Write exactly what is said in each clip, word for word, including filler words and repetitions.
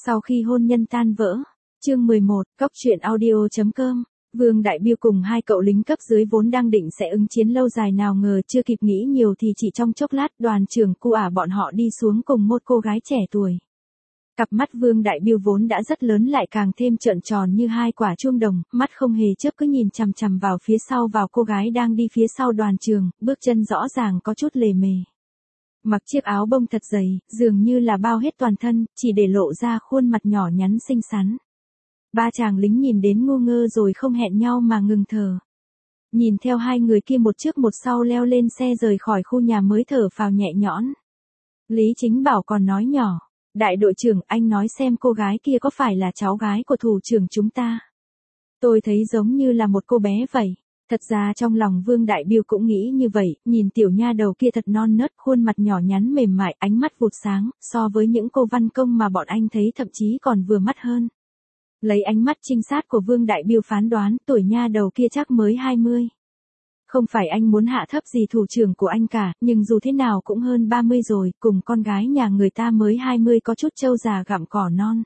Sau khi hôn nhân tan vỡ, chương mười một, cốc truyện audio chấm com, Vương Đại Biêu cùng hai cậu lính cấp dưới vốn đang định sẽ ứng chiến lâu dài nào ngờ chưa kịp nghĩ nhiều thì chỉ trong chốc lát đoàn trưởng cu ả bọn họ đi xuống cùng một cô gái trẻ tuổi. Cặp mắt Vương Đại Biêu vốn đã rất lớn lại càng thêm trợn tròn như hai quả chuông đồng, mắt không hề chớp cứ nhìn chằm chằm vào phía sau vào cô gái đang đi phía sau đoàn trường, bước chân rõ ràng có chút lề mề. Mặc chiếc áo bông thật dày, dường như là bao hết toàn thân, chỉ để lộ ra khuôn mặt nhỏ nhắn xinh xắn. Ba chàng lính nhìn đến ngu ngơ rồi không hẹn nhau mà ngừng thở. Nhìn theo hai người kia một trước một sau leo lên xe rời khỏi khu nhà mới thở phào nhẹ nhõn. Lý Chính Bảo còn nói nhỏ, đại đội trưởng anh nói xem cô gái kia có phải là cháu gái của thủ trưởng chúng ta. Tôi thấy giống như là một cô bé vậy. Thật ra trong lòng Vương Đại Biêu cũng nghĩ như vậy, nhìn tiểu nha đầu kia thật non nớt, khuôn mặt nhỏ nhắn mềm mại, ánh mắt vụt sáng, so với những cô văn công mà bọn anh thấy thậm chí còn vừa mắt hơn. Lấy ánh mắt trinh sát của Vương Đại Biêu phán đoán, tuổi nha đầu kia chắc mới hai mươi. Không phải anh muốn hạ thấp gì thủ trưởng của anh cả, nhưng dù thế nào cũng hơn ba mươi rồi, cùng con gái nhà người ta mới hai mươi có chút trâu già gặm cỏ non.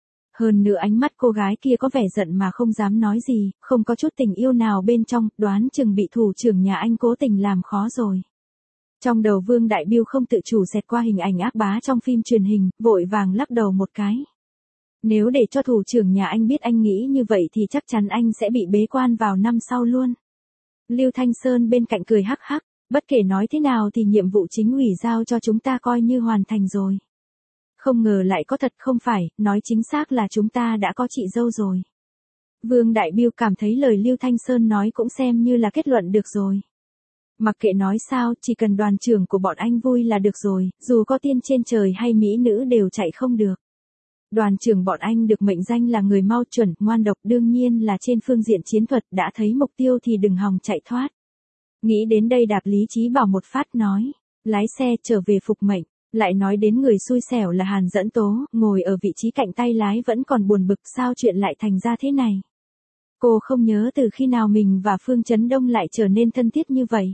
Hơn nữa ánh mắt cô gái kia có vẻ giận mà không dám nói gì, không có chút tình yêu nào bên trong, đoán chừng bị thủ trưởng nhà anh cố tình làm khó rồi. Trong đầu Vương Đại Biêu không tự chủ xẹt qua hình ảnh ác bá trong phim truyền hình, vội vàng lắc đầu một cái. Nếu để cho thủ trưởng nhà anh biết anh nghĩ như vậy thì chắc chắn anh sẽ bị bế quan vào năm sau luôn. Lưu Thanh Sơn bên cạnh cười hắc hắc, bất kể nói thế nào thì nhiệm vụ chính ủy giao cho chúng ta coi như hoàn thành rồi. Không ngờ lại có thật không phải, nói chính xác là chúng ta đã có chị dâu rồi. Vương Đại Biêu cảm thấy lời Lưu Thanh Sơn nói cũng xem như là kết luận được rồi. Mặc kệ nói sao, chỉ cần đoàn trưởng của bọn anh vui là được rồi, dù có tiên trên trời hay mỹ nữ đều chạy không được. Đoàn trưởng bọn anh được mệnh danh là người mau chuẩn, ngoan độc, đương nhiên là trên phương diện chiến thuật đã thấy mục tiêu thì đừng hòng chạy thoát. Nghĩ đến đây Đạp Lý Chí Bảo một phát nói, lái xe trở về phục mệnh. Lại nói đến người xui xẻo là Hàn Dẫn Tố, ngồi ở vị trí cạnh tay lái vẫn còn buồn bực sao chuyện lại thành ra thế này. Cô không nhớ từ khi nào mình và Phương Chấn Đông lại trở nên thân thiết như vậy.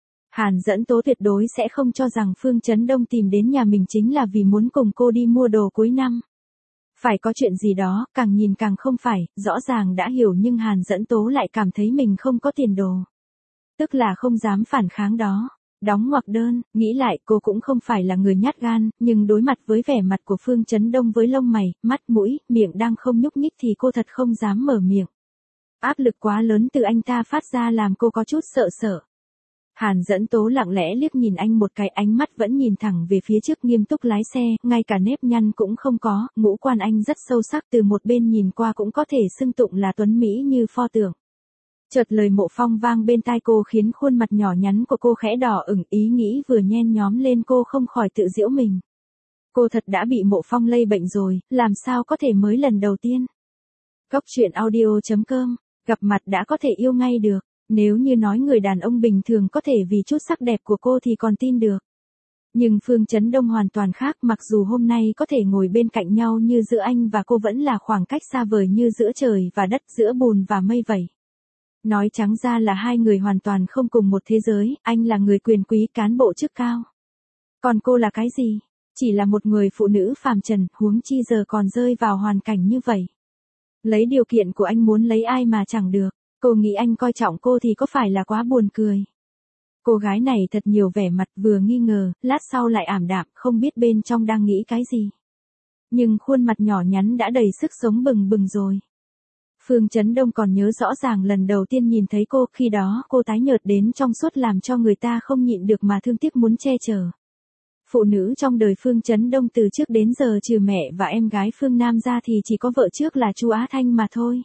Hàn Dẫn Tố tuyệt đối sẽ không cho rằng Phương Chấn Đông tìm đến nhà mình chính là vì muốn cùng cô đi mua đồ cuối năm. Phải có chuyện gì đó, càng nhìn càng không phải, rõ ràng đã hiểu nhưng Hàn Dẫn Tố lại cảm thấy mình không có tiền đồ. Tức là không dám phản kháng đó. Đóng ngoặc đơn, nghĩ lại cô cũng không phải là người nhát gan, nhưng đối mặt với vẻ mặt của Phương Chấn Đông với lông mày, mắt mũi, miệng đang không nhúc nhích thì cô thật không dám mở miệng. Áp lực quá lớn từ anh ta phát ra làm cô có chút sợ sợ. Hàn Dẫn Tố lặng lẽ liếc nhìn anh một cái, ánh mắt vẫn nhìn thẳng về phía trước nghiêm túc lái xe, ngay cả nếp nhăn cũng không có, ngũ quan anh rất sâu sắc từ một bên nhìn qua cũng có thể xưng tụng là tuấn mỹ như pho tượng. Chợt lời Mộ Phong vang bên tai cô khiến khuôn mặt nhỏ nhắn của cô khẽ đỏ ửng, ý nghĩ vừa nhen nhóm lên cô không khỏi tự giễu mình. Cô thật đã bị Mộ Phong lây bệnh rồi, làm sao có thể mới lần đầu tiên. Cốc truyện audio chấm com, gặp mặt đã có thể yêu ngay được, nếu như nói người đàn ông bình thường có thể vì chút sắc đẹp của cô thì còn tin được. Nhưng Phương Chấn Đông hoàn toàn khác, mặc dù hôm nay có thể ngồi bên cạnh nhau như giữa anh và cô vẫn là khoảng cách xa vời như giữa trời và đất, giữa bùn và mây vậy. Nói trắng ra là hai người hoàn toàn không cùng một thế giới, anh là người quyền quý cán bộ chức cao. Còn cô là cái gì? Chỉ là một người phụ nữ phàm trần, huống chi giờ còn rơi vào hoàn cảnh như vậy. Lấy điều kiện của anh muốn lấy ai mà chẳng được, cô nghĩ anh coi trọng cô thì có phải là quá buồn cười. Cô gái này thật nhiều vẻ mặt, vừa nghi ngờ, lát sau lại ảm đạm, không biết bên trong đang nghĩ cái gì. Nhưng khuôn mặt nhỏ nhắn đã đầy sức sống bừng bừng rồi. Phương Chấn Đông còn nhớ rõ ràng lần đầu tiên nhìn thấy cô, khi đó cô tái nhợt đến trong suốt làm cho người ta không nhịn được mà thương tiếc muốn che chở. Phụ nữ trong đời Phương Chấn Đông từ trước đến giờ trừ mẹ và em gái Phương Nam ra thì chỉ có vợ trước là Chu Á Thanh mà thôi.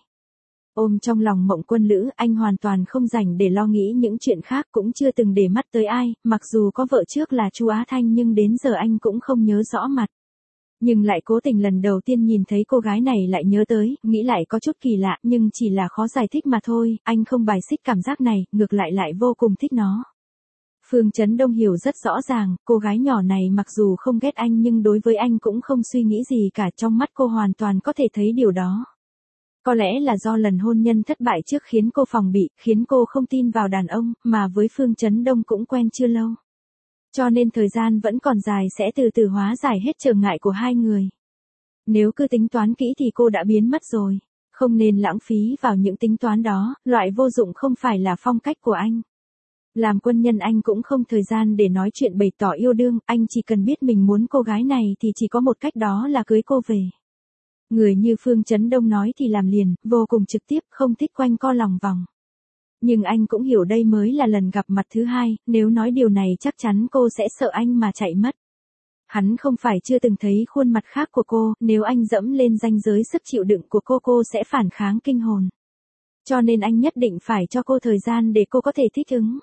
Ôm trong lòng mộng quân lữ, anh hoàn toàn không rảnh để lo nghĩ những chuyện khác, cũng chưa từng để mắt tới ai, mặc dù có vợ trước là Chu Á Thanh nhưng đến giờ anh cũng không nhớ rõ mặt. Nhưng lại cố tình lần đầu tiên nhìn thấy cô gái này lại nhớ tới, nghĩ lại có chút kỳ lạ, nhưng chỉ là khó giải thích mà thôi, anh không bài xích cảm giác này, ngược lại lại vô cùng thích nó. Phương Chấn Đông hiểu rất rõ ràng, cô gái nhỏ này mặc dù không ghét anh nhưng đối với anh cũng không suy nghĩ gì cả, trong mắt cô hoàn toàn có thể thấy điều đó. Có lẽ là do lần hôn nhân thất bại trước khiến cô phòng bị, khiến cô không tin vào đàn ông, mà với Phương Chấn Đông cũng quen chưa lâu. Cho nên thời gian vẫn còn dài sẽ từ từ hóa giải hết trở ngại của hai người. Nếu cứ tính toán kỹ thì cô đã biến mất rồi. Không nên lãng phí vào những tính toán đó, loại vô dụng không phải là phong cách của anh. Làm quân nhân anh cũng không thời gian để nói chuyện bày tỏ yêu đương, anh chỉ cần biết mình muốn cô gái này thì chỉ có một cách đó là cưới cô về. Người như Phương Chấn Đông nói thì làm liền, vô cùng trực tiếp, không thích quanh co lòng vòng. Nhưng anh cũng hiểu đây mới là lần gặp mặt thứ hai, nếu nói điều này chắc chắn cô sẽ sợ anh mà chạy mất. Hắn không phải chưa từng thấy khuôn mặt khác của cô, nếu anh dẫm lên ranh giới sức chịu đựng của cô cô sẽ phản kháng kinh hồn. Cho nên anh nhất định phải cho cô thời gian để cô có thể thích ứng.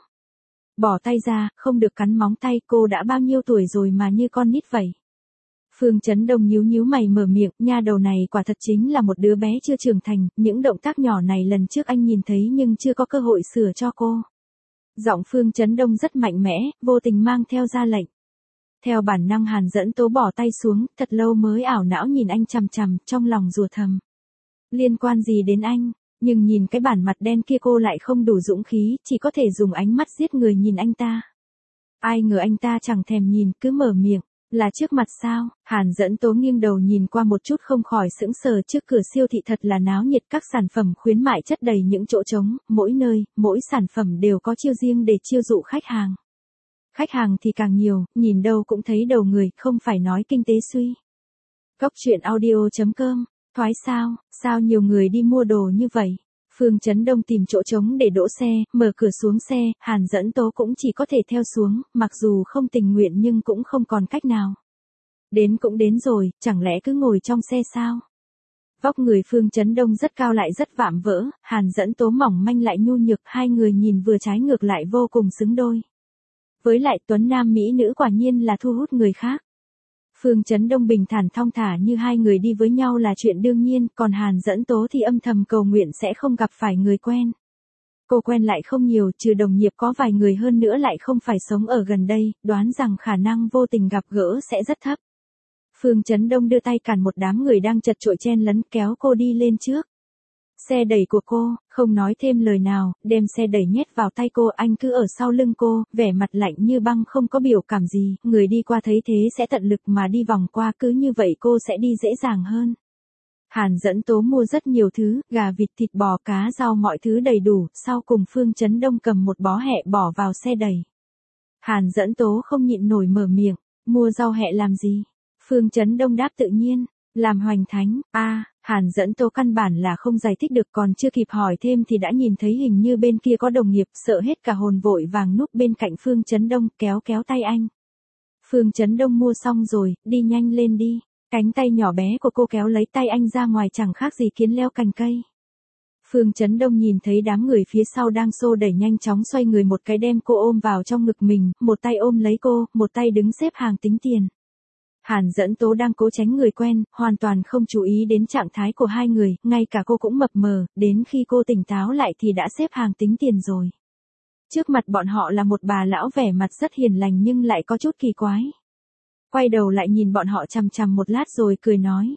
Bỏ tay ra, không được cắn móng tay, cô đã bao nhiêu tuổi rồi mà như con nít vậy. Phương Chấn Đông nhíu nhíu mày mở miệng, nha đầu này quả thật chính là một đứa bé chưa trưởng thành, những động tác nhỏ này lần trước anh nhìn thấy nhưng chưa có cơ hội sửa cho cô. Giọng Phương Chấn Đông rất mạnh mẽ, vô tình mang theo ra lệnh. Theo bản năng Hàn Dẫn Tố bỏ tay xuống, thật lâu mới ảo não nhìn anh chằm chằm, trong lòng rủa thầm. Liên quan gì đến anh, nhưng nhìn cái bản mặt đen kia cô lại không đủ dũng khí, chỉ có thể dùng ánh mắt giết người nhìn anh ta. Ai ngờ anh ta chẳng thèm nhìn, cứ mở miệng. Là trước mặt sao? Hàn Dẫn Tố nghiêng đầu nhìn qua một chút không khỏi sững sờ, trước cửa siêu thị thật là náo nhiệt, các sản phẩm khuyến mại chất đầy những chỗ trống, mỗi nơi, mỗi sản phẩm đều có chiêu riêng để chiêu dụ khách hàng. Khách hàng thì càng nhiều, nhìn đâu cũng thấy đầu người, không phải nói kinh tế suy. Cốc truyện audio chấm com, thoái sao, sao nhiều người đi mua đồ như vậy? Phương Chấn Đông tìm chỗ trống để đỗ xe, mở cửa xuống xe, Hàn Dẫn Tố cũng chỉ có thể theo xuống, mặc dù không tình nguyện nhưng cũng không còn cách nào. Đến cũng đến rồi, chẳng lẽ cứ ngồi trong xe sao? Vóc người Phương Chấn Đông rất cao lại rất vạm vỡ, Hàn Dẫn Tố mỏng manh lại nhu nhược, hai người nhìn vừa trái ngược lại vô cùng xứng đôi. Với lại tuấn nam mỹ nữ quả nhiên là thu hút người khác. Phương Chấn Đông bình thản thong thả như hai người đi với nhau là chuyện đương nhiên, còn Hàn Dẫn Tố thì âm thầm cầu nguyện sẽ không gặp phải người quen. Cô quen lại không nhiều, trừ đồng nghiệp có vài người, hơn nữa lại không phải sống ở gần đây, đoán rằng khả năng vô tình gặp gỡ sẽ rất thấp. Phương Chấn Đông đưa tay cản một đám người đang chật chội chen lấn, kéo cô đi lên trước. Xe đẩy của cô, không nói thêm lời nào, đem xe đẩy nhét vào tay cô, anh cứ ở sau lưng cô, vẻ mặt lạnh như băng không có biểu cảm gì, người đi qua thấy thế sẽ tận lực mà đi vòng qua, cứ như vậy cô sẽ đi dễ dàng hơn. Hàn Dẫn Tố mua rất nhiều thứ, gà vịt thịt bò cá rau mọi thứ đầy đủ, sau cùng Phương Chấn Đông cầm một bó hẹ bỏ vào xe đẩy. Hàn Dẫn Tố không nhịn nổi mở miệng, mua rau hẹ làm gì? Phương Chấn Đông đáp tự nhiên, làm hoành thánh. A, à, Hàn Dẫn Tố căn bản là không giải thích được, còn chưa kịp hỏi thêm thì đã nhìn thấy hình như bên kia có đồng nghiệp, sợ hết cả hồn vội vàng núp bên cạnh Phương Chấn Đông, kéo kéo tay anh. Phương Chấn Đông mua xong rồi, đi nhanh lên đi. Cánh tay nhỏ bé của cô kéo lấy tay anh ra ngoài chẳng khác gì kiến leo cành cây. Phương Chấn Đông nhìn thấy đám người phía sau đang xô đẩy, nhanh chóng xoay người một cái đem cô ôm vào trong ngực mình, một tay ôm lấy cô, một tay đứng xếp hàng tính tiền. Hàn Dẫn Tố đang cố tránh người quen, hoàn toàn không chú ý đến trạng thái của hai người, ngay cả cô cũng mập mờ, đến khi cô tỉnh táo lại thì đã xếp hàng tính tiền rồi. Trước mặt bọn họ là một bà lão vẻ mặt rất hiền lành nhưng lại có chút kỳ quái. Quay đầu lại nhìn bọn họ chằm chằm một lát rồi cười nói.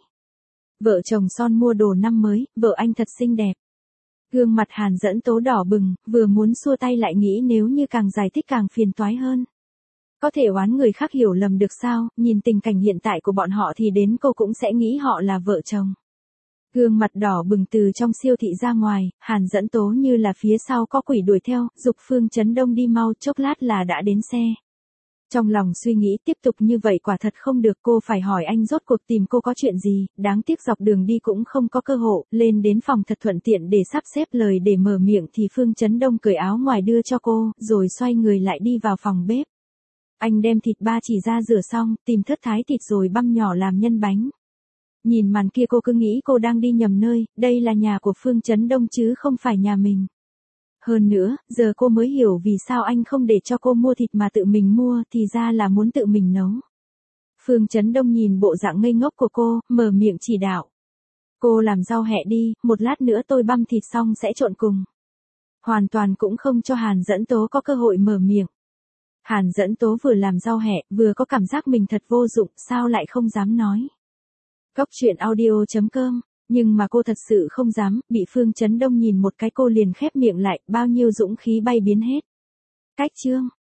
Vợ chồng son mua đồ năm mới, vợ anh thật xinh đẹp. Gương mặt Hàn Dẫn Tố đỏ bừng, vừa muốn xua tay lại nghĩ nếu như càng giải thích càng phiền toái hơn. Có thể oán người khác hiểu lầm được sao, nhìn tình cảnh hiện tại của bọn họ thì đến cô cũng sẽ nghĩ họ là vợ chồng. Gương mặt đỏ bừng từ trong siêu thị ra ngoài, Hàn Dẫn Tố như là phía sau có quỷ đuổi theo, giục Phương Chấn Đông đi mau, chốc lát là đã đến xe. Trong lòng suy nghĩ tiếp tục như vậy quả thật không được, cô phải hỏi anh rốt cuộc tìm cô có chuyện gì, đáng tiếc dọc đường đi cũng không có cơ hội, lên đến phòng thật thuận tiện để sắp xếp lời để mở miệng thì Phương Chấn Đông cởi áo ngoài đưa cho cô, rồi xoay người lại đi vào phòng bếp. Anh đem thịt ba chỉ ra rửa xong, tìm thớt thái thịt rồi băm nhỏ làm nhân bánh. Nhìn màn kia cô cứ nghĩ cô đang đi nhầm nơi, đây là nhà của Phương Chấn Đông chứ không phải nhà mình. Hơn nữa, giờ cô mới hiểu vì sao anh không để cho cô mua thịt mà tự mình mua, thì ra là muốn tự mình nấu. Phương Chấn Đông nhìn bộ dạng ngây ngốc của cô, mở miệng chỉ đạo. Cô làm rau hẹ đi, một lát nữa tôi băm thịt xong sẽ trộn cùng. Hoàn toàn cũng không cho Hàn Dẫn Tố có cơ hội mở miệng. Hàn Dẫn Tố vừa làm rau hẹ, vừa có cảm giác mình thật vô dụng, sao lại không dám nói. Cốc truyện audio chấm com, nhưng mà cô thật sự không dám, bị Phương Chấn Đông nhìn một cái cô liền khép miệng lại, bao nhiêu dũng khí bay biến hết. Cách chương